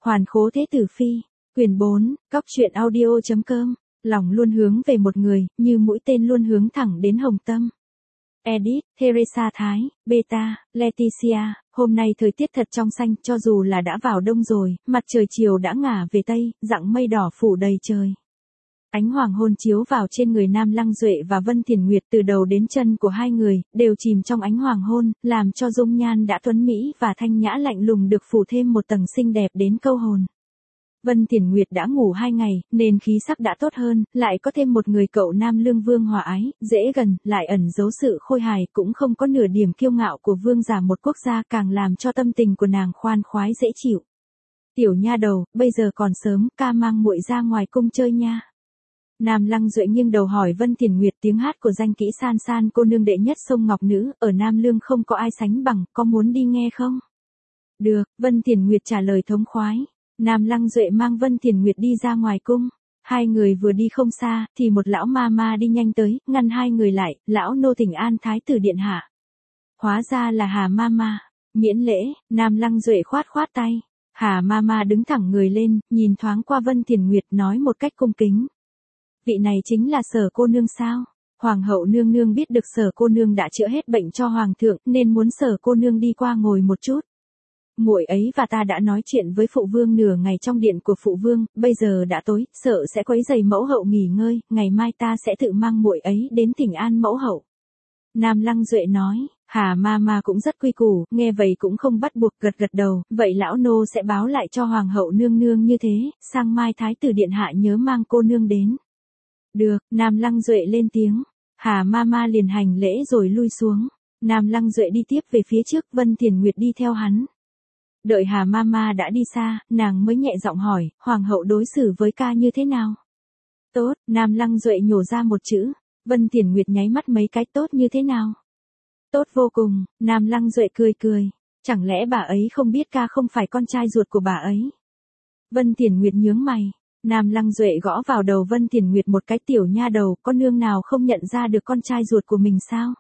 Hoàn Khố Thế Tử Phi, quyển 4, cóc truyện audio.com, lòng luôn hướng về một người, như mũi tên luôn hướng thẳng đến Hồng Tâm. Edit, Teresa Thái, Beta, Leticia, hôm nay thời tiết thật trong xanh, cho dù là đã vào đông rồi, mặt trời chiều đã ngả về tây, dặng mây đỏ phủ đầy trời. Ánh hoàng hôn chiếu vào trên người Nam Lăng Duệ và Vân Thiền Nguyệt, từ đầu đến chân của hai người, đều chìm trong ánh hoàng hôn, làm cho dung nhan đã tuấn mỹ và thanh nhã lạnh lùng được phủ thêm một tầng xinh đẹp đến câu hồn. Vân Thiền Nguyệt đã ngủ 2 ngày, nên khí sắc đã tốt hơn, lại có thêm một người cậu nam lương vương hòa ái, dễ gần, lại ẩn giấu sự khôi hài, cũng không có nửa điểm kiêu ngạo của vương giả một quốc gia, càng làm cho tâm tình của nàng khoan khoái dễ chịu. Tiểu nha đầu, bây giờ còn sớm, ca mang muội ra ngoài cung chơi nha. Nam Lăng Duệ nghiêng đầu hỏi Vân Thiền Nguyệt, tiếng hát của danh kỹ San San cô nương đệ nhất sông Ngọc Nữ, ở Nam Lương không có ai sánh bằng, có muốn đi nghe không? Được, Vân Thiền Nguyệt trả lời thống khoái. Nam Lăng Duệ mang Vân Thiền Nguyệt đi ra ngoài cung. Hai người vừa đi không xa, thì một lão ma ma đi nhanh tới, ngăn hai người lại, lão nô thỉnh an thái tử điện hạ. Hóa ra là Hà ma ma. Miễn lễ, Nam Lăng Duệ khoát khoát tay. Hà ma ma đứng thẳng người lên, nhìn thoáng qua Vân Thiền Nguyệt nói một cách cung kính. Vị này chính là Sở cô nương sao? Hoàng hậu nương nương biết được Sở cô nương đã chữa hết bệnh cho hoàng thượng, nên muốn Sở cô nương đi qua ngồi một chút. Muội ấy và ta đã nói chuyện với phụ vương nửa ngày trong điện của phụ vương, bây giờ đã tối, sợ sẽ quấy rầy mẫu hậu nghỉ ngơi, ngày mai ta sẽ tự mang muội ấy đến thỉnh an mẫu hậu. Nam Lăng Duệ nói. Hà ma ma cũng rất quy củ, nghe vậy cũng không bắt buộc, gật gật đầu, vậy lão nô sẽ báo lại cho hoàng hậu nương nương như thế, sang mai thái tử điện hạ nhớ mang cô nương đến. Được, Nam Lăng Duệ lên tiếng. Hà ma ma liền hành lễ rồi lui xuống. Nam Lăng Duệ đi tiếp về phía trước, Vân Thiền Nguyệt đi theo hắn. Đợi Hà ma ma đã đi xa, nàng mới nhẹ giọng hỏi, hoàng hậu đối xử với ca như thế nào? Tốt, Nam Lăng Duệ nhổ ra một chữ. Vân Thiền Nguyệt nháy mắt mấy cái, tốt như thế nào? Tốt vô cùng, Nam Lăng Duệ cười cười. Chẳng lẽ bà ấy không biết ca không phải con trai ruột của bà ấy? Vân Thiền Nguyệt nhướng mày. Nam Lăng Duệ gõ vào đầu Vân Thiền Nguyệt một cái, tiểu nha đầu, có nương nào không nhận ra được con trai ruột của mình sao?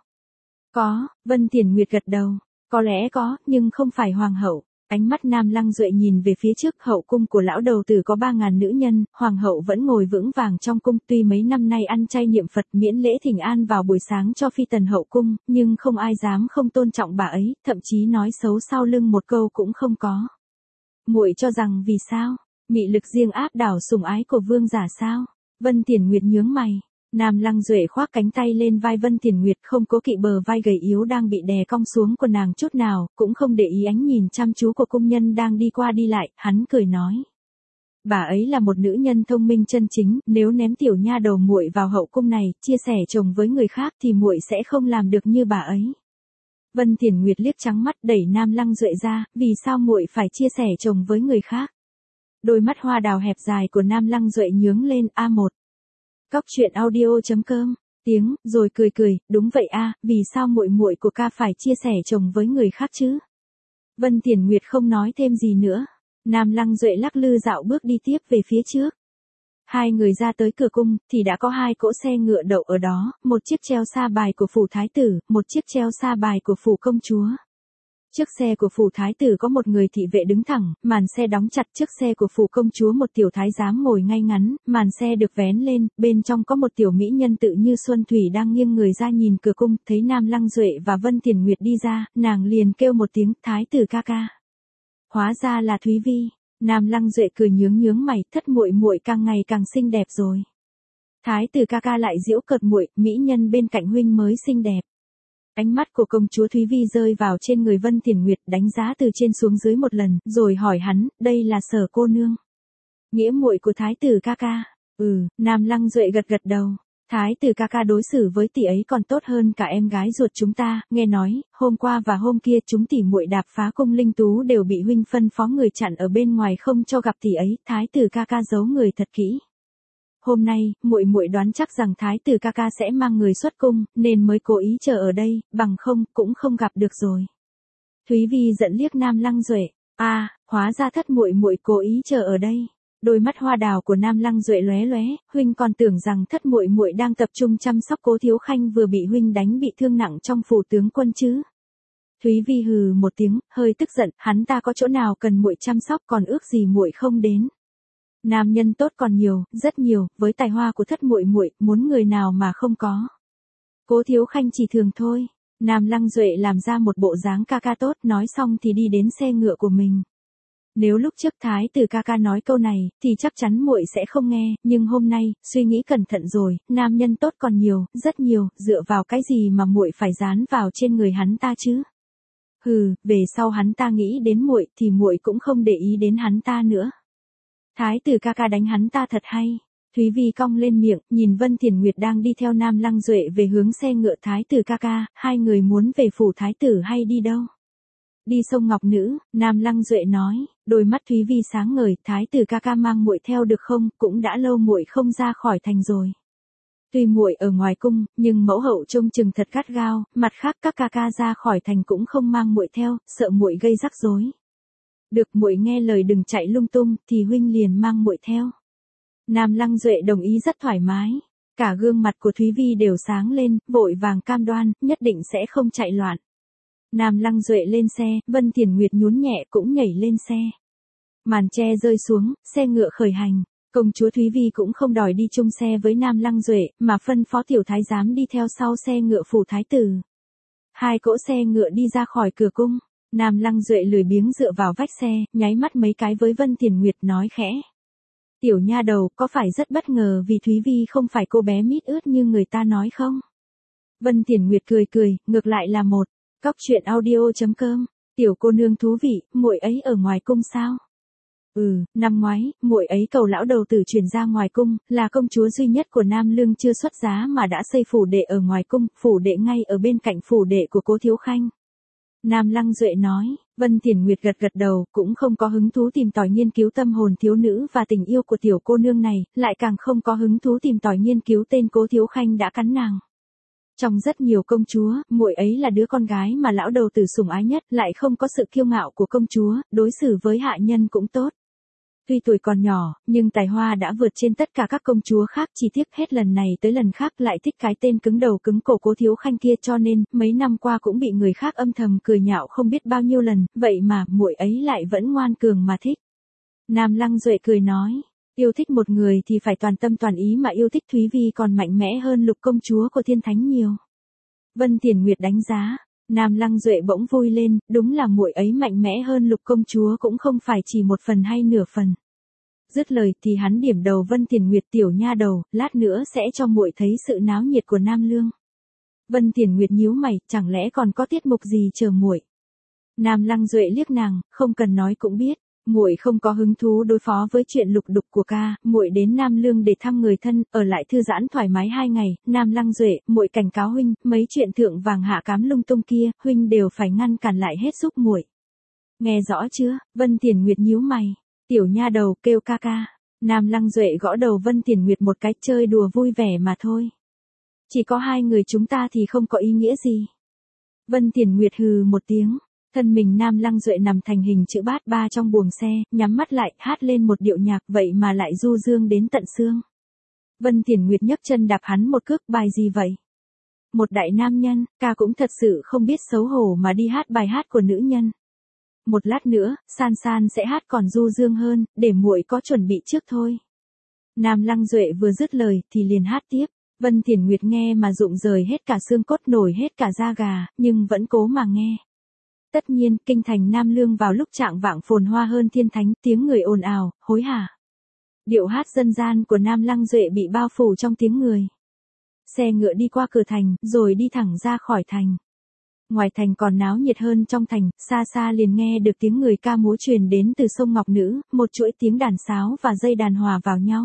Có, Vân Thiền Nguyệt gật đầu. Có lẽ có, nhưng không phải hoàng hậu. Ánh mắt Nam Lăng Duệ nhìn về phía trước, hậu cung của lão đầu tử có 3.000 nữ nhân, hoàng hậu vẫn ngồi vững vàng trong cung, tuy mấy năm nay ăn chay niệm Phật miễn lễ thỉnh an vào buổi sáng cho phi tần hậu cung, nhưng không ai dám không tôn trọng bà ấy, thậm chí nói xấu sau lưng một câu cũng không có. Muội cho rằng vì sao? Mị lực riêng áp đảo sủng ái của vương giả sao? Vân Thiền Nguyệt nhướng mày. Nam Lăng Duệ khoác cánh tay lên vai Vân Thiền Nguyệt, không cố kỵ bờ vai gầy yếu đang bị đè cong xuống của nàng chút nào, cũng không để ý ánh nhìn chăm chú của cung nhân đang đi qua đi lại, hắn cười nói. Bà ấy là một nữ nhân thông minh chân chính, nếu ném tiểu nha đầu muội vào hậu cung này, chia sẻ chồng với người khác thì muội sẽ không làm được như bà ấy. Vân Thiền Nguyệt liếc trắng mắt đẩy Nam Lăng Duệ ra, vì sao muội phải chia sẻ chồng với người khác? Đôi mắt hoa đào hẹp dài của Nam Lăng Duệ nhướng lên. A1. Cóc truyện audio.com, tiếng, rồi cười cười, đúng vậy a, vì sao muội muội của ca phải chia sẻ chồng với người khác chứ? Vân Thiền Nguyệt không nói thêm gì nữa. Nam Lăng Duệ lắc lư dạo bước đi tiếp về phía trước. Hai người ra tới cửa cung, thì đã có 2 cỗ xe ngựa đậu ở đó, một chiếc treo sa bài của phủ thái tử, một chiếc treo sa bài của phủ công chúa. Trước xe của phủ thái tử có một người thị vệ đứng thẳng, màn xe đóng chặt. Trước xe của phủ công chúa một tiểu thái giám ngồi ngay ngắn, màn xe được vén lên, bên trong có một tiểu mỹ nhân tự như xuân thủy đang nghiêng người ra nhìn cửa cung, thấy Nam Lăng Duệ và Vân Thiền Nguyệt đi ra, nàng liền kêu một tiếng, thái tử ca ca. Hóa ra là Thúy Vi. Nam Lăng Duệ cười nhướng mày, thất muội muội càng ngày càng xinh đẹp rồi. Thái tử ca ca lại giễu cợt muội, mỹ nhân bên cạnh huynh mới xinh đẹp. Ánh mắt của công chúa Thúy Vi rơi vào trên người Vân Thiền Nguyệt, đánh giá từ trên xuống dưới một lần, rồi hỏi hắn, đây là Sở cô nương? Nghĩa muội của thái tử ca ca. Nam Lăng Duệ gật gật đầu. Thái tử ca ca đối xử với tỷ ấy còn tốt hơn cả em gái ruột chúng ta, nghe nói, hôm qua và hôm kia chúng tỷ muội đạp phá cung Linh Tú đều bị huynh phân phó người chặn ở bên ngoài không cho gặp tỷ ấy, thái tử ca ca giấu người thật kỹ. Hôm nay, muội muội đoán chắc rằng thái tử ca ca sẽ mang người xuất cung, nên mới cố ý chờ ở đây, bằng không, cũng không gặp được rồi. Thúy Vi giận liếc Nam Lăng Duệ. Hóa ra thất muội muội cố ý chờ ở đây. Đôi mắt hoa đào của Nam Lăng Duệ lóe lóe, huynh còn tưởng rằng thất muội muội đang tập trung chăm sóc Cố Thiếu Khanh vừa bị huynh đánh bị thương nặng trong phủ tướng quân chứ. Thúy Vi hừ một tiếng, hơi tức giận, hắn ta có chỗ nào cần muội chăm sóc còn ước gì muội không đến. Nam nhân tốt còn nhiều, rất nhiều, với tài hoa của thất muội muội, muốn người nào mà không có. Cố Thiếu Khanh chỉ thường thôi. Nam Lăng Duệ làm ra một bộ dáng ca ca tốt, nói xong thì đi đến xe ngựa của mình. Nếu lúc trước thái tử ca ca nói câu này, thì chắc chắn muội sẽ không nghe, nhưng hôm nay, suy nghĩ cẩn thận rồi, nam nhân tốt còn nhiều, rất nhiều, dựa vào cái gì mà muội phải dán vào trên người hắn ta chứ? Hừ, về sau hắn ta nghĩ đến muội thì muội cũng không để ý đến hắn ta nữa. Thái tử ca ca đánh hắn ta thật hay. Thúy Vi cong lên miệng, nhìn Vân Thiền Nguyệt đang đi theo Nam Lăng Duệ về hướng xe ngựa thái tử ca ca, hai người muốn về phủ thái tử hay đi đâu? Đi sông Ngọc Nữ, Nam Lăng Duệ nói, đôi mắt Thúy Vi sáng ngời, thái tử ca ca mang muội theo được không, cũng đã lâu muội không ra khỏi thành rồi. Tuy muội ở ngoài cung, nhưng mẫu hậu trông chừng thật gắt gao, mặt khác các ca ca ra khỏi thành cũng không mang muội theo, sợ muội gây rắc rối. Được, muội nghe lời đừng chạy lung tung, thì huynh liền mang muội theo. Nam Lăng Duệ đồng ý rất thoải mái. Cả gương mặt của Thúy Vi đều sáng lên, vội vàng cam đoan, nhất định sẽ không chạy loạn. Nam Lăng Duệ lên xe, Vân Thiền Nguyệt nhún nhẹ cũng nhảy lên xe. Màn che rơi xuống, xe ngựa khởi hành. Công chúa Thúy Vi cũng không đòi đi chung xe với Nam Lăng Duệ, mà phân phó tiểu thái giám đi theo sau xe ngựa phủ thái tử. Hai cỗ xe ngựa đi ra khỏi cửa cung. Nam Lăng Duệ lười biếng dựa vào vách xe, nháy mắt mấy cái với Vân Thiền Nguyệt nói khẽ. Tiểu nha đầu, có phải rất bất ngờ vì Thúy Vi không phải cô bé mít ướt như người ta nói không? Vân Thiền Nguyệt cười cười, ngược lại là một. Cóc truyện audio.com. Tiểu cô nương thú vị, muội ấy ở ngoài cung sao? Năm ngoái, muội ấy cầu lão đầu tử chuyển ra ngoài cung, là công chúa duy nhất của Nam Lương chưa xuất giá mà đã xây phủ đệ ở ngoài cung, phủ đệ ngay ở bên cạnh phủ đệ của Cố Thiếu Khanh. Nam Lăng Duệ nói, Vân Thiền Nguyệt gật gật đầu, cũng không có hứng thú tìm tòi nghiên cứu tâm hồn thiếu nữ và tình yêu của tiểu cô nương này, lại càng không có hứng thú tìm tòi nghiên cứu tên Cố Thiếu Khanh đã cắn nàng. Trong rất nhiều công chúa, muội ấy là đứa con gái mà lão đầu tử sủng ái nhất, lại không có sự kiêu ngạo của công chúa, đối xử với hạ nhân cũng tốt. Tuy tuổi còn nhỏ, nhưng tài hoa đã vượt trên tất cả các công chúa khác, chỉ tiếc hết lần này tới lần khác lại thích cái tên cứng đầu cứng cổ Cố Thiếu Khanh kia, cho nên mấy năm qua cũng bị người khác âm thầm cười nhạo không biết bao nhiêu lần, vậy mà muội ấy lại vẫn ngoan cường mà thích. Nam Lăng Duệ cười nói, yêu thích một người thì phải toàn tâm toàn ý, mà yêu thích Thúy Vi còn mạnh mẽ hơn Lục công chúa của Thiên Thánh nhiều. Vân Thiền Nguyệt đánh giá. Nam Lăng Duệ bỗng vui lên, đúng là muội ấy mạnh mẽ hơn Lục công chúa cũng không phải chỉ một phần hay nửa phần. Dứt lời thì hắn điểm đầu Vân Thiền Nguyệt, tiểu nha đầu, lát nữa sẽ cho muội thấy sự náo nhiệt của Nam Lương. Vân Thiền Nguyệt nhíu mày, chẳng lẽ còn có tiết mục gì chờ muội? Nam Lăng Duệ liếc nàng, không cần nói cũng biết, muội không có hứng thú đối phó với chuyện lục đục của ca, muội đến Nam Lương để thăm người thân, ở lại thư giãn thoải mái 2 ngày. Nam Lăng Duệ, muội cảnh cáo huynh, mấy chuyện thượng vàng hạ cám lung tung kia, huynh đều phải ngăn cản lại hết giúp muội. Nghe rõ chưa? Vân Thiền Nguyệt nhíu mày. Tiểu nha đầu, kêu ca ca. Nam Lăng Duệ gõ đầu Vân Thiền Nguyệt một cái, chơi đùa vui vẻ mà thôi. Chỉ có hai người chúng ta thì không có ý nghĩa gì. Vân Thiền Nguyệt hừ một tiếng. Thân mình Nam Lăng Duệ nằm thành hình chữ bát ba trong buồng xe, nhắm mắt lại, hát lên một điệu nhạc, vậy mà lại du dương đến tận xương. Vân Thiền Nguyệt nhấc chân đạp hắn một cước, bài gì vậy? Một đại nam nhân, ca cũng thật sự không biết xấu hổ mà đi hát bài hát của nữ nhân. Một lát nữa, San San sẽ hát còn du dương hơn, để muội có chuẩn bị trước thôi. Nam Lăng Duệ vừa dứt lời, thì liền hát tiếp. Vân Thiền Nguyệt nghe mà rụng rời hết cả xương cốt, nổi hết cả da gà, nhưng vẫn cố mà nghe. Tất nhiên, kinh thành Nam Lương vào lúc trạng vạng phồn hoa hơn Thiên Thánh, tiếng người ồn ào, hối hả. Điệu hát dân gian của Nam Lăng Duệ bị bao phủ trong tiếng người. Xe ngựa đi qua cửa thành, rồi đi thẳng ra khỏi thành. Ngoài thành còn náo nhiệt hơn trong thành, xa xa liền nghe được tiếng người ca múa truyền đến từ sông Ngọc Nữ, một chuỗi tiếng đàn sáo và dây đàn hòa vào nhau.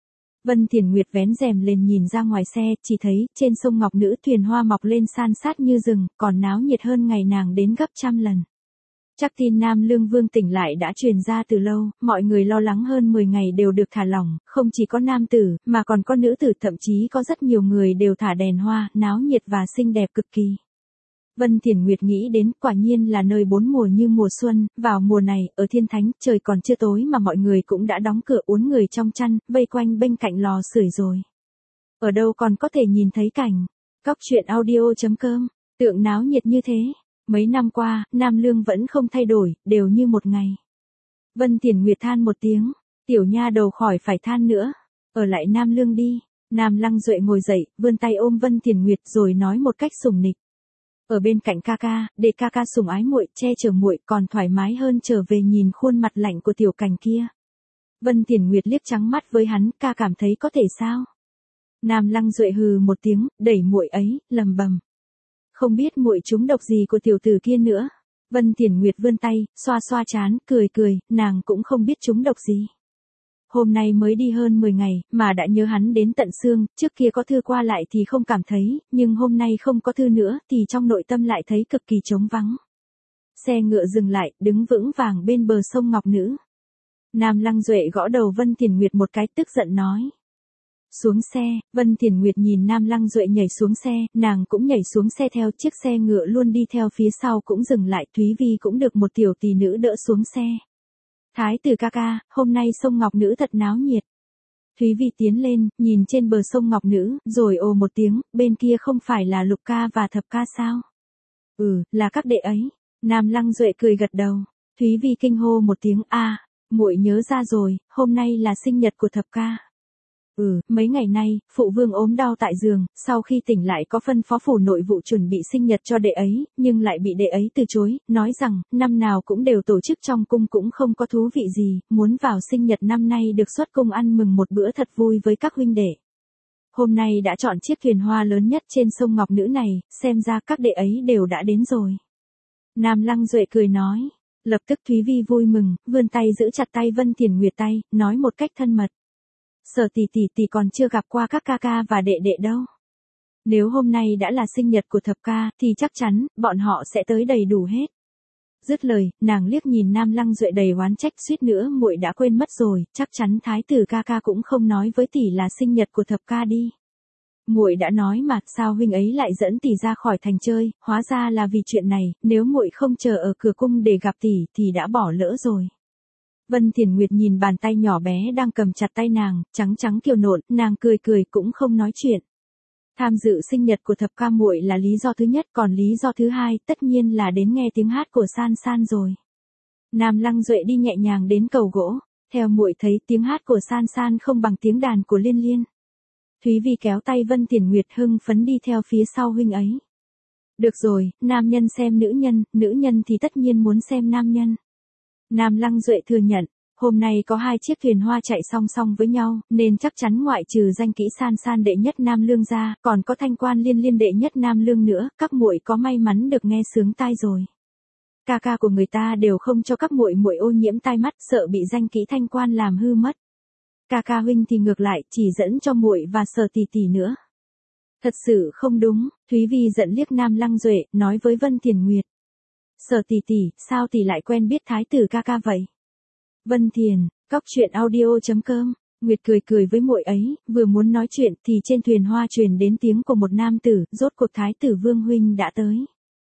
Vân Thiền Nguyệt vén rèm lên nhìn ra ngoài xe, chỉ thấy, trên sông Ngọc Nữ thuyền hoa mọc lên san sát như rừng, còn náo nhiệt hơn ngày nàng đến gấp trăm lần. Chắc tin Nam Lương Vương tỉnh lại đã truyền ra từ lâu, mọi người lo lắng hơn 10 ngày đều được thả lỏng, không chỉ có nam tử, mà còn có nữ tử, thậm chí có rất nhiều người đều thả đèn hoa, náo nhiệt và xinh đẹp cực kỳ. Vân Thiền Nguyệt nghĩ đến, quả nhiên là nơi bốn mùa như mùa xuân, vào mùa này, ở Thiên Thánh, trời còn chưa tối mà mọi người cũng đã đóng cửa uốn người trong chăn, vây quanh bên cạnh lò sưởi rồi. Ở đâu còn có thể nhìn thấy cảnh, cóc truyện audio.com, tượng náo nhiệt như thế. Mấy năm qua, Nam Lương vẫn không thay đổi, đều như một ngày. Vân Tiền Nguyệt than một tiếng, tiểu nha đầu khỏi phải than nữa, ở lại Nam Lương đi. Nam Lăng Duệ ngồi dậy, vươn tay ôm Vân Tiền Nguyệt rồi nói một cách sủng nịch. Ở bên cạnh ca ca, để ca ca sủng ái muội, che chở muội còn thoải mái hơn trở về nhìn khuôn mặt lạnh của tiểu cảnh kia. Vân Tiền Nguyệt liếc trắng mắt với hắn, ca cảm thấy có thể sao? Nam Lăng Duệ hừ một tiếng, đẩy muội ấy, lầm bầm. Không biết muội trúng độc gì của tiểu tử kia nữa. Vân Tiền Nguyệt vươn tay, xoa xoa trán, cười cười, nàng cũng không biết trúng độc gì. Hôm nay mới đi hơn 10 ngày, mà đã nhớ hắn đến tận xương, trước kia có thư qua lại thì không cảm thấy, nhưng hôm nay không có thư nữa thì trong nội tâm lại thấy cực kỳ trống vắng. Xe ngựa dừng lại, đứng vững vàng bên bờ sông Ngọc Nữ. Nam Lăng Duệ gõ đầu Vân Tiền Nguyệt một cái, tức giận nói. Xuống xe, Vân Tiền Nguyệt nhìn Nam Lăng Duệ nhảy xuống xe, nàng cũng nhảy xuống xe theo, chiếc xe ngựa luôn đi theo phía sau cũng dừng lại, Thúy Vi cũng được một tiểu tỷ nữ đỡ xuống xe. Thái tử ca ca, hôm nay sông Ngọc Nữ thật náo nhiệt. Thúy Vi tiến lên, nhìn trên bờ sông Ngọc Nữ, rồi ồ một tiếng, bên kia không phải là Lục ca và Thập ca sao? Là các đệ ấy. Nam Lăng Duệ cười gật đầu. Thúy Vi kinh hô một tiếng, muội nhớ ra rồi, hôm nay là sinh nhật của Thập ca. Mấy ngày nay, phụ vương ốm đau tại giường, sau khi tỉnh lại có phân phó phủ nội vụ chuẩn bị sinh nhật cho đệ ấy, nhưng lại bị đệ ấy từ chối, nói rằng, năm nào cũng đều tổ chức trong cung cũng không có thú vị gì, muốn vào sinh nhật năm nay được xuất cung ăn mừng một bữa thật vui với các huynh đệ. Hôm nay đã chọn chiếc thuyền hoa lớn nhất trên sông Ngọc Nữ này, xem ra các đệ ấy đều đã đến rồi. Nam Lăng Duệ cười nói, lập tức Thúy Vi vui mừng, vươn tay giữ chặt tay Vân Tiền Nguyệt tay, nói một cách thân mật. Sở tỷ còn chưa gặp qua các ca ca và đệ đệ đâu. Nếu hôm nay đã là sinh nhật của Thập ca, thì chắc chắn, bọn họ sẽ tới đầy đủ hết. Dứt lời, nàng liếc nhìn Nam Lăng Duệ đầy oán trách, suýt nữa muội đã quên mất rồi, chắc chắn thái tử ca ca cũng không nói với tỷ là sinh nhật của Thập ca đi. Muội đã nói mà, sao huynh ấy lại dẫn tỷ ra khỏi thành chơi, hóa ra là vì chuyện này, nếu muội không chờ ở cửa cung để gặp tỷ thì đã bỏ lỡ rồi. Vân Tiền Nguyệt nhìn bàn tay nhỏ bé đang cầm chặt tay nàng, trắng trắng kiều nộn, nàng cười cười cũng không nói chuyện. Tham dự sinh nhật của Thập ca muội là lý do thứ nhất, còn lý do thứ hai tất nhiên là đến nghe tiếng hát của San San rồi. Nam Lăng Duệ đi nhẹ nhàng đến cầu gỗ, theo muội thấy tiếng hát của San San không bằng tiếng đàn của Liên Liên. Thúy Vi kéo tay Vân Tiền Nguyệt hưng phấn đi theo phía sau huynh ấy. Được rồi, nam nhân xem nữ nhân thì tất nhiên muốn xem nam nhân. Nam Lăng Duệ thừa nhận, hôm nay có 2 chiếc thuyền hoa chạy song song với nhau, nên chắc chắn ngoại trừ danh kỹ San San đệ nhất Nam Lương ra, còn có Thanh Quan Liên Liên đệ nhất Nam Lương nữa, các muội có may mắn được nghe sướng tai rồi. Ca ca của người ta đều không cho các muội ô nhiễm tai mắt, sợ bị danh kỹ Thanh Quan làm hư mất. Ca ca huynh thì ngược lại, chỉ dẫn cho muội và Sở tỷ nữa. Thật sự không đúng, Thúy Vi giận liếc Nam Lăng Duệ, nói với Vân Tiền Nguyệt. Sở tỷ, sao tỷ lại quen biết thái tử ca ca vậy? Vân Thiền, cóc.audio.com. Nguyệt cười với muội ấy, vừa muốn nói chuyện thì trên thuyền hoa truyền đến tiếng của một nam tử, rốt cuộc thái tử Vương huynh đã tới.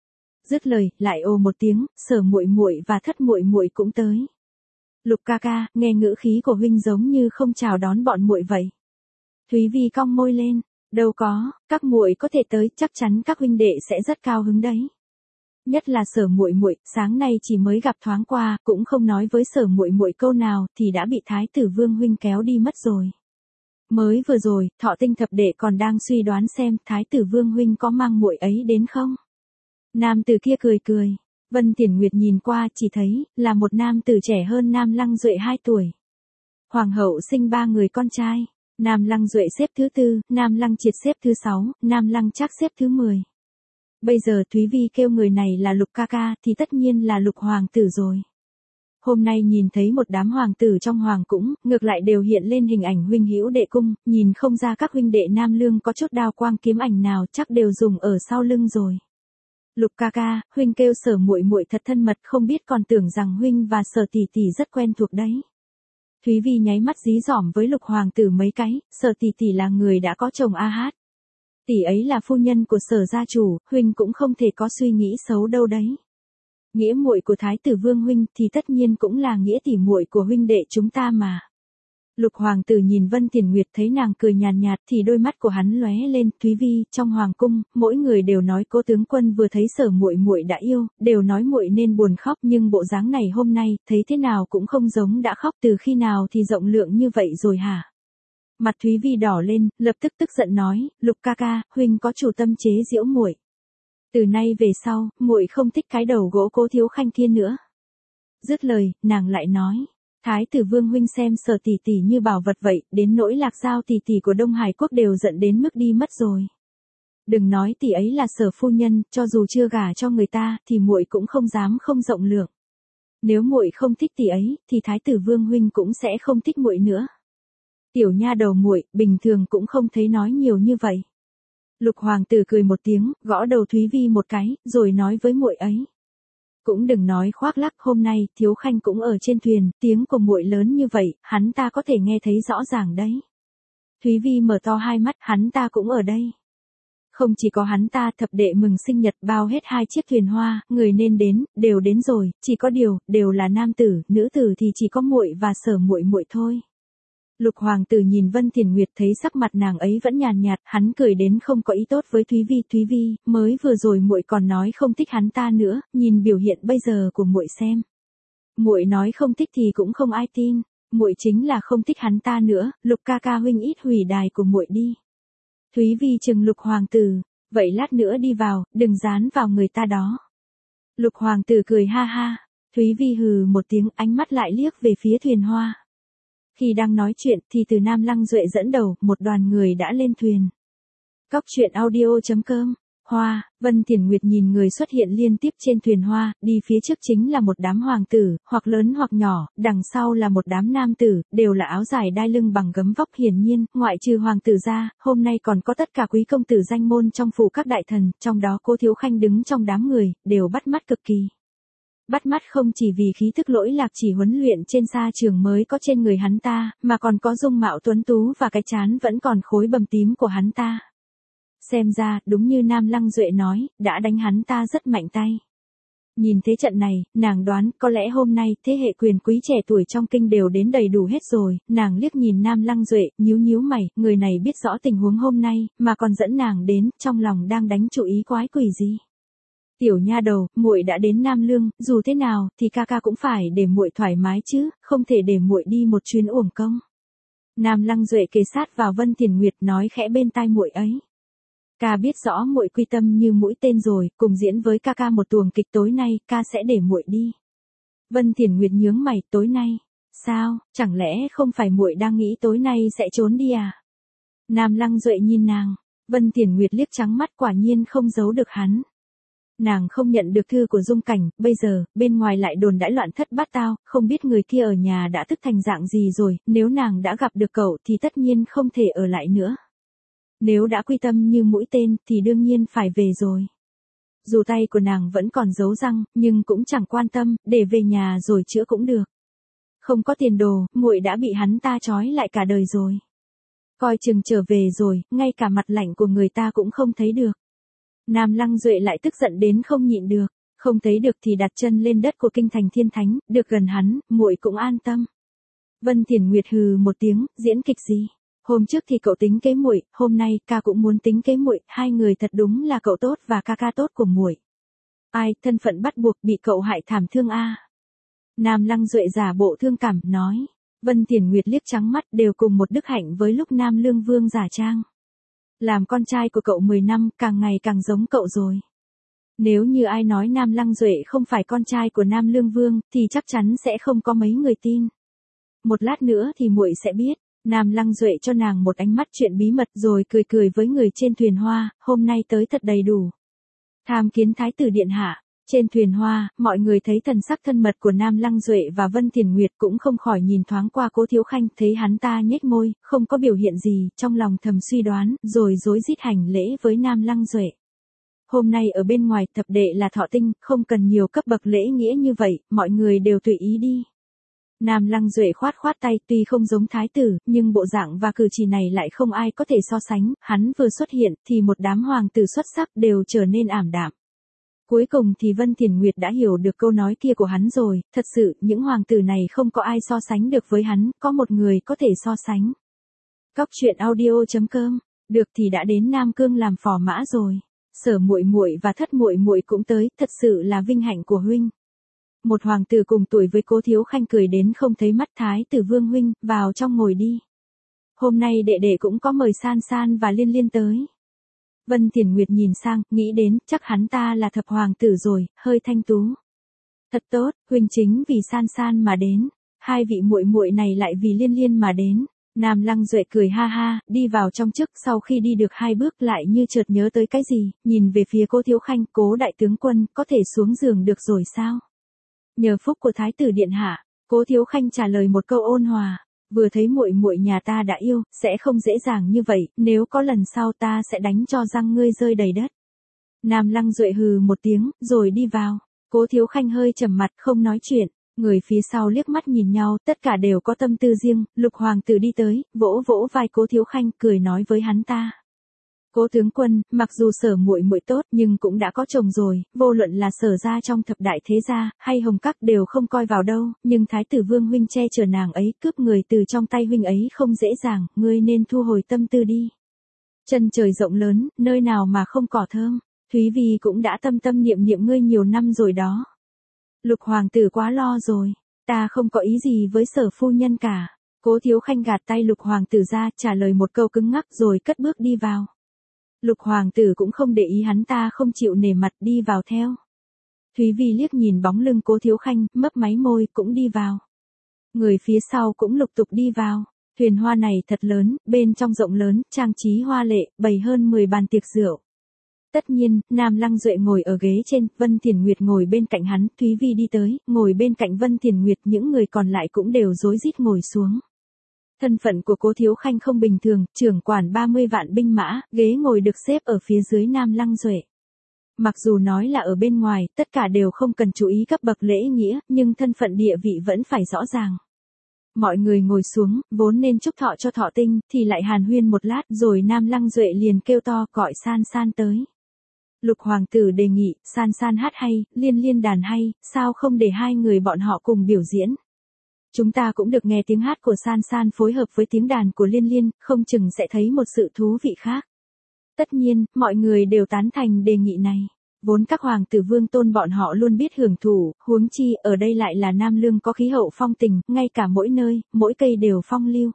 Dứt lời, lại ồ một tiếng, Sở muội và Thất muội cũng tới. Lục ca ca, nghe ngữ khí của huynh giống như không chào đón bọn muội vậy. Thúy Vi cong môi lên, đâu có, các muội có thể tới, chắc chắn các huynh đệ sẽ rất cao hứng đấy. Nhất là Sở muội, sáng nay chỉ mới gặp thoáng qua, cũng không nói với Sở muội câu nào thì đã bị thái tử Vương huynh kéo đi mất rồi. Mới vừa rồi, Thọ Tinh thập đệ còn đang suy đoán xem thái tử Vương huynh có mang muội ấy đến không. Nam tử kia cười. Vân Tiền Nguyệt nhìn qua chỉ thấy là một nam tử trẻ hơn Nam Lăng Duệ 2 tuổi. Hoàng hậu sinh 3 người con trai, Nam Lăng Duệ xếp thứ 4, Nam Lăng Triệt xếp thứ 6, Nam Lăng Trác xếp thứ 10. Bây giờ Thúy Vi kêu người này là Lục ca ca thì tất nhiên là Lục hoàng tử rồi. Hôm nay nhìn thấy một đám hoàng tử trong hoàng cung, ngược lại đều hiện lên hình ảnh huynh hữu đệ cung, nhìn không ra các huynh đệ Nam Lương có chút đao quang kiếm ảnh nào, chắc đều dùng ở sau lưng rồi. Lục ca ca, huynh kêu Sở muội thật thân mật, không biết còn tưởng rằng huynh và Sở tỷ rất quen thuộc đấy. Thúy Vi nháy mắt dí dỏm với Lục hoàng tử mấy cái, Sở tỷ là người đã có chồng a hát. Tỷ ấy là phu nhân của Sở gia chủ, huynh cũng không thể có suy nghĩ xấu đâu đấy. Nghĩa muội của thái tử Vương huynh thì tất nhiên cũng là nghĩa tỷ muội của huynh đệ chúng ta mà. Lục hoàng tử nhìn Vân Thiền Nguyệt thấy nàng cười nhàn nhạt thì đôi mắt của hắn lóe lên. Thúy Vi, trong hoàng cung, mỗi người đều nói Cố tướng quân vừa thấy Sở muội muội đã yêu, đều nói muội nên buồn khóc, nhưng bộ dáng này hôm nay, thấy thế nào cũng không giống đã khóc, từ khi nào thì rộng lượng như vậy rồi hả? Mặt Thúy Vi đỏ lên, lập tức tức giận nói, Lục ca ca, huynh có chủ tâm chế giễu muội. Từ nay về sau, muội không thích cái đầu gỗ Cố Thiếu Khanh kia nữa. Dứt lời, nàng lại nói, Thái tử Vương huynh xem Sở tỷ tỷ như bảo vật vậy, đến nỗi Lạc Giao tỷ tỷ của Đông Hải quốc đều giận đến mức đi mất rồi. Đừng nói tỷ ấy là Sở phu nhân, cho dù chưa gả cho người ta, thì muội cũng không dám không rộng lượng. Nếu muội không thích tỷ ấy, thì Thái tử Vương huynh cũng sẽ không thích muội nữa. Tiểu nha đầu muội, bình thường cũng không thấy nói nhiều như vậy. Lục hoàng tử cười một tiếng, gõ đầu Thúy Vi một cái, rồi nói với muội ấy. Cũng đừng nói khoác lác, hôm nay Thiếu Khanh cũng ở trên thuyền, tiếng của muội lớn như vậy, hắn ta có thể nghe thấy rõ ràng đấy. Thúy Vi mở to hai mắt, hắn ta cũng ở đây. Không chỉ có hắn ta, thập đệ mừng sinh nhật bao hết 2 chiếc thuyền hoa, người nên đến, đều đến rồi, chỉ có điều, đều là nam tử, nữ tử thì chỉ có muội và Sở muội muội thôi. Lục hoàng tử nhìn Vân Thiền Nguyệt thấy sắc mặt nàng ấy vẫn nhàn nhạt, hắn cười đến không có ý tốt với Thúy Vi, mới vừa rồi muội còn nói không thích hắn ta nữa, nhìn biểu hiện bây giờ của muội xem. Muội nói không thích thì cũng không ai tin, muội chính là không thích hắn ta nữa, Lục ca ca huynh ít hủy đài của muội đi. Thúy Vi trừng Lục hoàng tử, vậy lát nữa đi vào, đừng dán vào người ta đó. Lục hoàng tử cười ha ha, Thúy Vi hừ một tiếng, ánh mắt lại liếc về phía thuyền hoa. Khi đang nói chuyện thì từ Nam Lăng Duệ dẫn đầu, một đoàn người đã lên thuyền. Cóc truyện audio.com. Hoa, Vân Thiền Nguyệt nhìn người xuất hiện liên tiếp trên thuyền hoa, đi phía trước chính là một đám hoàng tử, hoặc lớn hoặc nhỏ, đằng sau là một đám nam tử, đều là áo dài đai lưng bằng gấm vóc, hiển nhiên, ngoại trừ hoàng tử ra, hôm nay còn có tất cả quý công tử danh môn trong phủ các đại thần, trong đó Cố Thiếu Khanh đứng trong đám người, đều bắt mắt cực kỳ. Bắt mắt không chỉ vì khí thức lỗi lạc chỉ huấn luyện trên sa trường mới có trên người hắn ta, mà còn có dung mạo tuấn tú và cái trán vẫn còn khối bầm tím của hắn ta. Xem ra, đúng như Nam Lăng Duệ nói, đã đánh hắn ta rất mạnh tay. Nhìn thế trận này, nàng đoán có lẽ hôm nay thế hệ quyền quý trẻ tuổi trong kinh đều đến đầy đủ hết rồi, nàng liếc nhìn Nam Lăng Duệ, nhíu mày, người này biết rõ tình huống hôm nay, mà còn dẫn nàng đến, trong lòng đang đánh chủ ý quái quỷ gì. Tiểu nha đầu, muội đã đến Nam Lương, dù thế nào thì ca ca cũng phải để muội thoải mái chứ, không thể để muội đi một chuyến uổng công. Nam Lăng Duệ kề sát vào Vân Thiền Nguyệt nói khẽ bên tai muội ấy. Ca biết rõ muội quy tâm như mũi tên rồi, cùng diễn với ca ca một tuồng kịch tối nay, ca sẽ để muội đi. Vân Thiền Nguyệt nhướng mày, tối nay? Sao, chẳng lẽ không phải muội đang nghĩ tối nay sẽ trốn đi à? Nam Lăng Duệ nhìn nàng, Vân Thiền Nguyệt liếc trắng mắt, quả nhiên không giấu được hắn. Nàng không nhận được thư của Dung Cảnh, bây giờ, bên ngoài lại đồn đãi loạn thất bát tao, không biết người kia ở nhà đã tức thành dạng gì rồi, nếu nàng đã gặp được cậu thì tất nhiên không thể ở lại nữa. Nếu đã quy tâm như mũi tên thì đương nhiên phải về rồi. Dù tay của nàng vẫn còn dấu răng, nhưng cũng chẳng quan tâm, để về nhà rồi chữa cũng được. Không có tiền đồ, muội đã bị hắn ta trói lại cả đời rồi. Coi chừng trở về rồi, ngay cả mặt lạnh của người ta cũng không thấy được. Nam Lăng Duệ lại tức giận đến không nhịn được, không thấy được thì đặt chân lên đất của kinh thành Thiên Thánh, được gần hắn, muội cũng an tâm. Vân Thiền Nguyệt hừ một tiếng, diễn kịch gì? Hôm trước thì cậu tính kế muội, hôm nay ca cũng muốn tính kế muội, hai người thật đúng là cậu tốt và ca ca tốt của muội. Ai, thân phận bắt buộc bị cậu hại thảm thương a. Nam Lăng Duệ giả bộ thương cảm, nói. Vân Thiền Nguyệt liếc trắng mắt, đều cùng một đức hạnh với lúc Nam Lương Vương giả trang. Làm con trai của cậu 10 năm, càng ngày càng giống cậu rồi. Nếu như ai nói Nam Lăng Duệ không phải con trai của Nam Lương Vương, thì chắc chắn sẽ không có mấy người tin. Một lát nữa thì muội sẽ biết. Nam Lăng Duệ cho nàng một ánh mắt chuyện bí mật rồi cười với người trên thuyền hoa, hôm nay tới thật đầy đủ. Tham kiến Thái tử điện hạ. Trên thuyền hoa, mọi người thấy thần sắc thân mật của Nam Lăng Duệ và Vân Thiền Nguyệt cũng không khỏi nhìn thoáng qua Cố Thiếu Khanh, thấy hắn ta nhếch môi, không có biểu hiện gì, trong lòng thầm suy đoán, rồi rối rít hành lễ với Nam Lăng Duệ. Hôm nay ở bên ngoài thập đệ là thọ tinh, không cần nhiều cấp bậc lễ nghĩa như vậy, mọi người đều tùy ý đi. Nam Lăng Duệ khoát tay, tuy không giống thái tử, nhưng bộ dạng và cử chỉ này lại không ai có thể so sánh, hắn vừa xuất hiện thì một đám hoàng tử xuất sắc đều trở nên ảm đạm. Cuối cùng thì Vân Thiển Nguyệt đã hiểu được câu nói kia của hắn rồi, thật sự, những hoàng tử này không có ai so sánh được với hắn, có một người có thể so sánh. Cóc truyện audio.com, được thì đã đến Nam Cương làm phò mã rồi. Sở muội muội và Thất muội muội cũng tới, thật sự là vinh hạnh của huynh. Một hoàng tử cùng tuổi với Cố Thiếu Khanh cười đến không thấy mắt. Thái tử Vương huynh, vào trong ngồi đi. Hôm nay đệ đệ cũng có mời San San và Liên Liên tới. Vân Thiển Nguyệt nhìn sang, nghĩ đến, chắc hắn ta là thập hoàng tử rồi, hơi thanh tú. Thật tốt, huynh chính vì San San mà đến, hai vị muội muội này lại vì Liên Liên mà đến. Nam Lăng Duệ cười ha ha, đi vào trong trước, sau khi đi được 2 bước lại như chợt nhớ tới cái gì, nhìn về phía Cố Thiếu Khanh, Cố đại tướng quân, có thể xuống giường được rồi sao? Nhờ phúc của Thái tử điện hạ, Cố Thiếu Khanh trả lời một câu ôn hòa, vừa thấy muội muội nhà ta đã yêu, sẽ không dễ dàng như vậy, nếu có lần sau ta sẽ đánh cho răng ngươi rơi đầy đất. Nam Lăng Duệ hừ một tiếng, rồi đi vào. Cố Thiếu Khanh hơi trầm mặt không nói chuyện. Người phía sau liếc mắt nhìn nhau, tất cả đều có tâm tư riêng. Lục hoàng tử đi tới, vỗ vỗ vai Cố Thiếu Khanh, cười nói với hắn ta. Cố tướng quân, mặc dù Sở muội muội tốt nhưng cũng đã có chồng rồi, vô luận là Sở gia trong thập đại thế gia, hay Hồng Các đều không coi vào đâu, nhưng Thái tử Vương huynh che chở nàng ấy, cướp người từ trong tay huynh ấy không dễ dàng, ngươi nên thu hồi tâm tư đi. Chân trời rộng lớn, nơi nào mà không cỏ thơm, Thúy Vi cũng đã tâm tâm niệm niệm ngươi nhiều năm rồi đó. Lục hoàng tử quá lo rồi, ta không có ý gì với Sở phu nhân cả. Cố Thiếu Khanh gạt tay Lục hoàng tử ra, trả lời một câu cứng ngắc rồi cất bước đi vào. Lục hoàng tử cũng không để ý hắn ta không chịu nể mặt, đi vào theo. Thúy Vi liếc nhìn bóng lưng Cố Thiếu Khanh, mấp máy môi, cũng đi vào. Người phía sau cũng lục tục đi vào. Thuyền hoa này thật lớn, bên trong rộng lớn, trang trí hoa lệ, bày hơn 10 bàn tiệc rượu. Tất nhiên, Nam Lăng Duệ ngồi ở ghế trên, Vân Thiển Nguyệt ngồi bên cạnh hắn, Thúy Vi đi tới, ngồi bên cạnh Vân Thiển Nguyệt, những người còn lại cũng đều rối rít ngồi xuống. Thân phận của Cố Thiếu Khanh không bình thường, trưởng quản 30 vạn binh mã, ghế ngồi được xếp ở phía dưới Nam Lăng Duệ. Mặc dù nói là ở bên ngoài, tất cả đều không cần chú ý cấp bậc lễ nghĩa, nhưng thân phận địa vị vẫn phải rõ ràng. Mọi người ngồi xuống, vốn nên chúc thọ cho thọ tinh, thì lại hàn huyên một lát, rồi Nam Lăng Duệ liền kêu to, gọi San San tới. Lục hoàng tử đề nghị, San San hát hay, Liên Liên đàn hay, sao không để hai người bọn họ cùng biểu diễn. Chúng ta cũng được nghe tiếng hát của San San phối hợp với tiếng đàn của Liên Liên, không chừng sẽ thấy một sự thú vị khác. Tất nhiên, mọi người đều tán thành đề nghị này. Vốn các hoàng tử vương tôn bọn họ luôn biết hưởng thụ, huống chi, ở đây lại là Nam Lương có khí hậu phong tình, ngay cả mỗi nơi, mỗi cây đều phong lưu.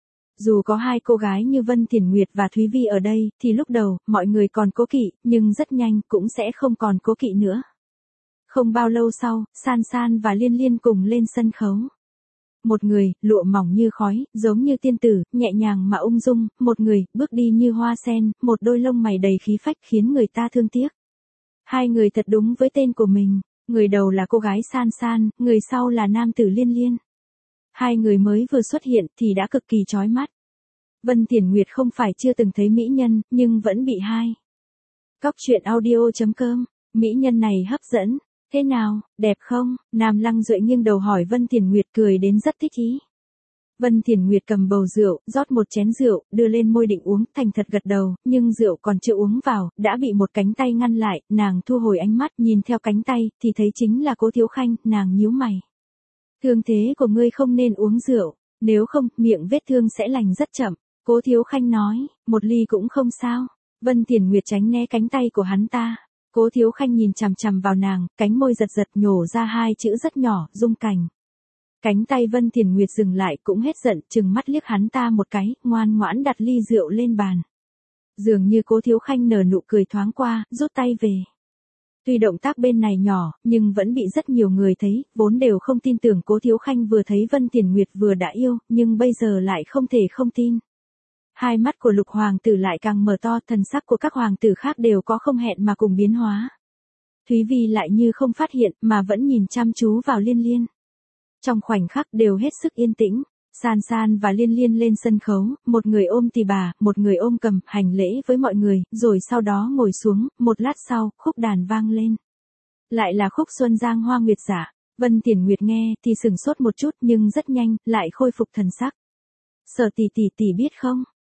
Dù có hai cô gái như Vân Thiển Nguyệt và Thúy Vi ở đây, thì lúc đầu, mọi người còn cố kỵ, nhưng rất nhanh, cũng sẽ không còn cố kỵ nữa. Không bao lâu sau, San San và Liên Liên cùng lên sân khấu. Một người, lụa mỏng như khói, giống như tiên tử, nhẹ nhàng mà ung dung, một người, bước đi như hoa sen, một đôi lông mày đầy khí phách khiến người ta thương tiếc. Hai người thật đúng với tên của mình, người đầu là cô gái San San, người sau là nam tử Liên Liên. Hai người mới vừa xuất hiện thì đã cực kỳ chói mắt. Vân Thiển Nguyệt không phải chưa từng thấy mỹ nhân, nhưng vẫn bị hai. Cóc truyện audio.com, mỹ nhân này hấp dẫn. Thế nào, đẹp không? Nam Lăng Duệ nghiêng đầu hỏi Vân Thiển Nguyệt, cười đến rất thích ý. Vân Thiển Nguyệt cầm bầu rượu, rót một chén rượu, đưa lên môi định uống, thành thật gật đầu, nhưng rượu còn chưa uống vào, đã bị một cánh tay ngăn lại, nàng thu hồi ánh mắt, nhìn theo cánh tay, thì thấy chính là Cố Thiếu Khanh, nàng nhíu mày. Thương thế của ngươi không nên uống rượu, nếu không, miệng vết thương sẽ lành rất chậm. Cố Thiếu Khanh nói, một ly cũng không sao. Vân Thiển Nguyệt tránh né cánh tay của hắn ta. Cố Thiếu Khanh nhìn chằm chằm vào nàng, cánh môi giật giật nhổ ra hai chữ rất nhỏ, Dung Cảnh. Cánh tay Vân Thiển Nguyệt dừng lại, cũng hết giận, trừng mắt liếc hắn ta một cái, ngoan ngoãn đặt ly rượu lên bàn. Dường như Cố Thiếu Khanh nở nụ cười thoáng qua, rút tay về. Tuy động tác bên này nhỏ, nhưng vẫn bị rất nhiều người thấy, vốn đều không tin tưởng Cố Thiếu Khanh vừa thấy Vân Thiển Nguyệt vừa đã yêu, nhưng bây giờ lại không thể không tin. Hai mắt của Lục hoàng tử lại càng mở to, thần sắc của các hoàng tử khác đều có không hẹn mà cùng biến hóa. Thúy Vi lại như không phát hiện, mà vẫn nhìn chăm chú vào Liên Liên. Trong khoảnh khắc đều hết sức yên tĩnh, San San và Liên Liên lên sân khấu, một người ôm tỳ bà, một người ôm cầm, hành lễ với mọi người, rồi sau đó ngồi xuống, một lát sau, khúc đàn vang lên. Lại là khúc Xuân Giang Hoa Nguyệt Giả. Vân Thiển Nguyệt nghe thì sửng sốt một chút, nhưng rất nhanh, lại khôi phục thần sắc. Sở tỷ tỷ biết không?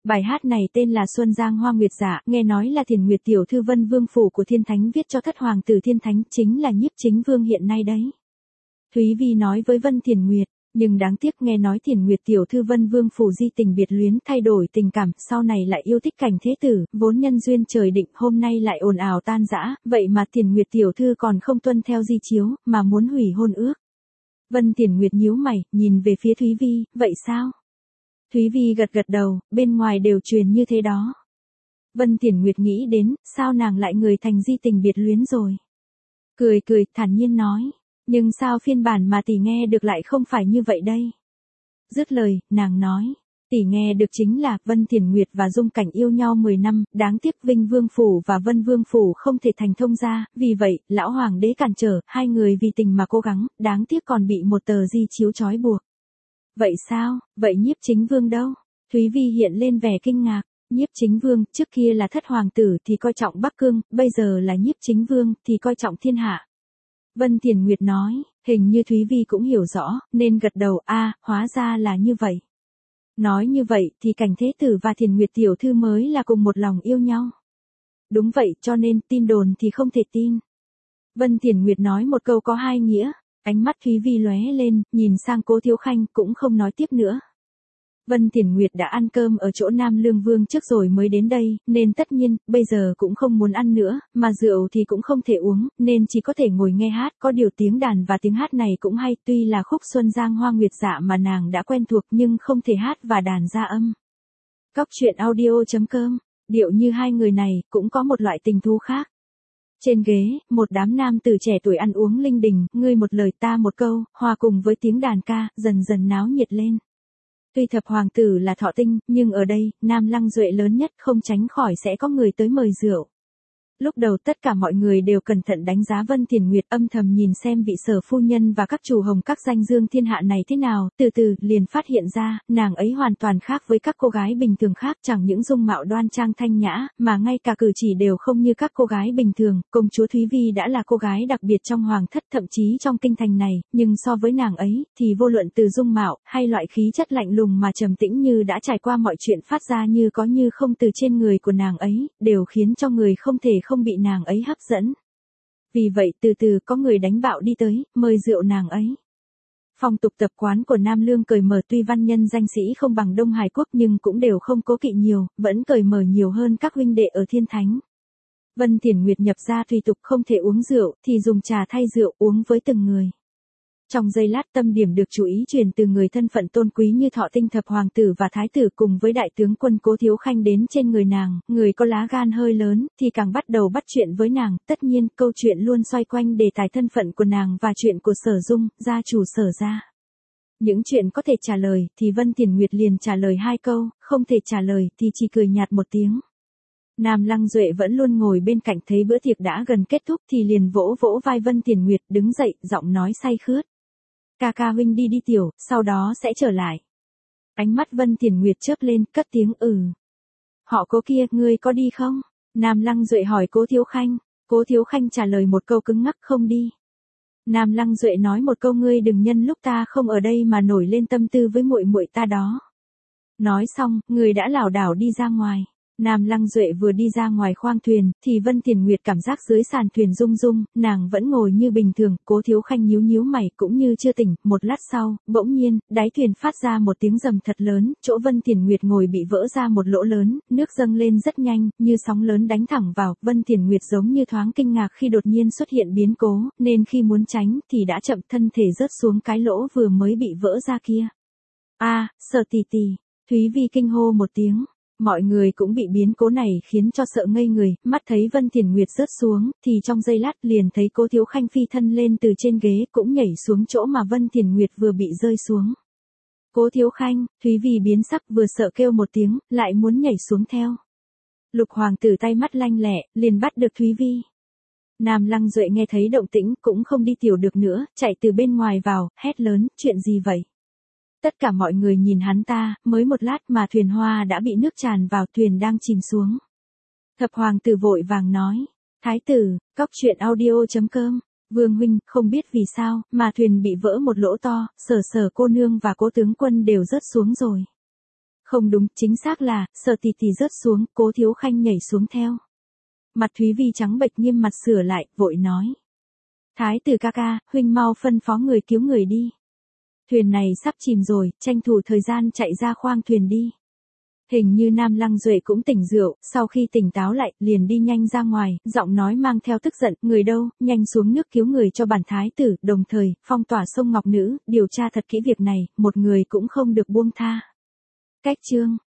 Bài hát này tên là Xuân Giang Hoa Nguyệt Dạ, nghe nói là Thiền Nguyệt tiểu thư Vân Vương phủ của Thiên Thánh viết cho thất hoàng tử Thiên Thánh, chính là Nhiếp Chính Vương hiện nay đấy. Thúy Vi nói với Vân Thiền Nguyệt, nhưng đáng tiếc nghe nói Thiền Nguyệt tiểu thư Vân Vương phủ di tình biệt luyến, thay đổi tình cảm, sau này lại yêu thích Cảnh Thế Tử, vốn nhân duyên trời định, hôm nay lại ồn ào tan rã, vậy mà Thiền Nguyệt tiểu thư còn không tuân theo di chiếu, mà muốn hủy hôn ước. Vân Thiền Nguyệt nhíu mày, nhìn về phía Thúy Vi, vậy sao? Thúy Vi gật gật đầu, bên ngoài đều truyền như thế đó. Vân Thiền Nguyệt nghĩ đến, sao nàng lại người thành di tình biệt luyến rồi. Cười cười, thản nhiên nói, nhưng sao phiên bản mà tỷ nghe được lại không phải như vậy đây? Dứt lời, nàng nói, tỷ nghe được chính là Vân Thiền Nguyệt và Dung Cảnh yêu nhau 10 năm, đáng tiếc Vinh Vương phủ và Vân Vương phủ không thể thành thông gia, vì vậy, lão hoàng đế cản trở, hai người vì tình mà cố gắng, đáng tiếc còn bị một tờ di chiếu trói buộc. Vậy sao, vậy Nhiếp Chính Vương đâu? Thúy Vi hiện lên vẻ kinh ngạc. Nhiếp Chính Vương, trước kia là thất hoàng tử thì coi trọng Bắc Cương, bây giờ là Nhiếp Chính Vương thì coi trọng thiên hạ. Vân Thiền Nguyệt nói, hình như Thúy Vi cũng hiểu rõ, nên gật đầu, hóa ra là như vậy. Nói như vậy thì Cảnh Thế Tử và Thiền Nguyệt tiểu thư mới là cùng một lòng yêu nhau. Đúng vậy, cho nên tin đồn thì không thể tin. Vân Thiền Nguyệt nói một câu có hai nghĩa, ánh mắt Thúy Vi lóe lên, nhìn sang Cố Thiếu Khanh cũng không nói tiếp nữa. Vân Thiền Nguyệt đã ăn cơm ở chỗ Nam Lương Vương trước rồi mới đến đây, nên tất nhiên, bây giờ cũng không muốn ăn nữa, mà rượu thì cũng không thể uống, nên chỉ có thể ngồi nghe hát, có điều tiếng đàn và tiếng hát này cũng hay, tuy là khúc Xuân Giang Hoa Nguyệt Dạ mà nàng đã quen thuộc nhưng không thể hát và đàn ra âm. Cóc truyện audio.com, điệu như hai người này, cũng có một loại tình thú khác. Trên ghế, một đám nam tử trẻ tuổi ăn uống linh đình, ngươi một lời ta một câu, hòa cùng với tiếng đàn ca, dần dần náo nhiệt lên. Tuy thập hoàng tử là thọ tinh, nhưng ở đây, Nam Lăng Duệ lớn nhất không tránh khỏi sẽ có người tới mời rượu. Lúc đầu tất cả mọi người đều cẩn thận đánh giá Vân Thiền Nguyệt, âm thầm nhìn xem vị sở phu nhân và các chủ hồng các danh dương thiên hạ này thế nào, từ từ liền phát hiện ra, nàng ấy hoàn toàn khác với các cô gái bình thường khác, chẳng những dung mạo đoan trang thanh nhã, mà ngay cả cử chỉ đều không như các cô gái bình thường. Công chúa Thúy Vi đã là cô gái đặc biệt trong hoàng thất, thậm chí trong kinh thành này, nhưng so với nàng ấy, thì vô luận từ dung mạo, hay loại khí chất lạnh lùng mà trầm tĩnh như đã trải qua mọi chuyện phát ra như có như không từ trên người của nàng ấy, đều khiến cho người không thể không bị nàng ấy hấp dẫn. Vì vậy từ từ có người đánh bạo đi tới, mời rượu nàng ấy. Phong tục tập quán của Nam Lương cởi mở, tuy văn nhân danh sĩ không bằng Đông Hải quốc nhưng cũng đều không cố kỵ nhiều, vẫn cởi mở nhiều hơn các huynh đệ ở Thiên Thánh. Vân Thiền Nguyệt nhập gia tùy tục không thể uống rượu, thì dùng trà thay rượu uống với từng người. Trong giây lát tâm điểm được chú ý truyền từ người thân phận tôn quý như thọ tinh thập hoàng tử và thái tử cùng với đại tướng quân Cố Thiếu Khanh đến trên người nàng, người có lá gan hơi lớn, thì càng bắt đầu bắt chuyện với nàng, tất nhiên câu chuyện luôn xoay quanh đề tài thân phận của nàng và chuyện của Sở Dung, gia chủ Sở gia. Những chuyện có thể trả lời thì Vân Thiền Nguyệt liền trả lời 2 câu, không thể trả lời thì chỉ cười nhạt một tiếng. Nam Lăng Duệ vẫn luôn ngồi bên cạnh, thấy bữa tiệc đã gần kết thúc thì liền vỗ vỗ vai Vân Thiền Nguyệt, đứng dậy, giọng nói say khướt. Ca ca huynh đi tiểu, sau đó sẽ trở lại. Ánh mắt Vân Thiền Nguyệt chớp lên, cất tiếng Họ Cố kia, ngươi có đi không? Nam Lăng Duệ hỏi Cố Thiếu Khanh. Cố Thiếu Khanh trả lời một câu cứng ngắc, không đi. Nam Lăng Duệ nói một câu, ngươi đừng nhân lúc ta không ở đây mà nổi lên tâm tư với muội muội ta đó. Nói xong, người đã lảo đảo đi ra ngoài. Nam Lăng Duệ vừa đi ra ngoài khoang thuyền, thì Vân Thiền Nguyệt cảm giác dưới sàn thuyền rung rung, nàng vẫn ngồi như bình thường, Cố Thiếu Khanh nhíu nhíu mày cũng như chưa tỉnh, một lát sau, bỗng nhiên, đáy thuyền phát ra một tiếng rầm thật lớn, chỗ Vân Thiền Nguyệt ngồi bị vỡ ra một lỗ lớn, nước dâng lên rất nhanh, như sóng lớn đánh thẳng vào, Vân Thiền Nguyệt giống như thoáng kinh ngạc khi đột nhiên xuất hiện biến cố, nên khi muốn tránh thì đã chậm, thân thể rớt xuống cái lỗ vừa mới bị vỡ ra kia. Sở tỷ tỷ, Thúy Vi kinh hô một tiếng. Mọi người cũng bị biến cố này khiến cho sợ ngây người, mắt thấy Vân Thiền Nguyệt rớt xuống, thì trong giây lát liền thấy Cố Thiếu Khanh phi thân lên từ trên ghế, cũng nhảy xuống chỗ mà Vân Thiền Nguyệt vừa bị rơi xuống. Cố Thiếu Khanh, Thúy Vi biến sắc, vừa sợ kêu một tiếng, lại muốn nhảy xuống theo. Lục hoàng tử tay mắt lanh lẹ, liền bắt được Thúy Vi. Nam Lăng Duệ nghe thấy động tĩnh, cũng không đi tiểu được nữa, chạy từ bên ngoài vào, hét lớn, chuyện gì vậy? Tất cả mọi người nhìn hắn ta, mới một lát mà thuyền hoa đã bị nước tràn vào, thuyền đang chìm xuống. Thập hoàng tử vội vàng nói, thái tử, cóc truyện audio.com, Vương huynh, không biết vì sao, mà thuyền bị vỡ một lỗ to, Sở cô nương và Cố tướng quân đều rớt xuống rồi. Không đúng, chính xác là, Sở Tỷ Tỷ rớt xuống, Cố Thiếu Khanh nhảy xuống theo. Mặt Thúy Vi trắng bệch nghiêm mặt sửa lại, vội nói. Thái tử ca ca, huynh mau phân phó người cứu người đi. Thuyền này sắp chìm rồi, tranh thủ thời gian chạy ra khoang thuyền đi. Hình như Nam Lăng Duệ cũng tỉnh rượu, sau khi tỉnh táo lại, liền đi nhanh ra ngoài, giọng nói mang theo tức giận, người đâu, nhanh xuống nước cứu người cho bản thái tử, đồng thời, phong tỏa sông Ngọc Nữ, điều tra thật kỹ việc này, một người cũng không được buông tha. Cách chương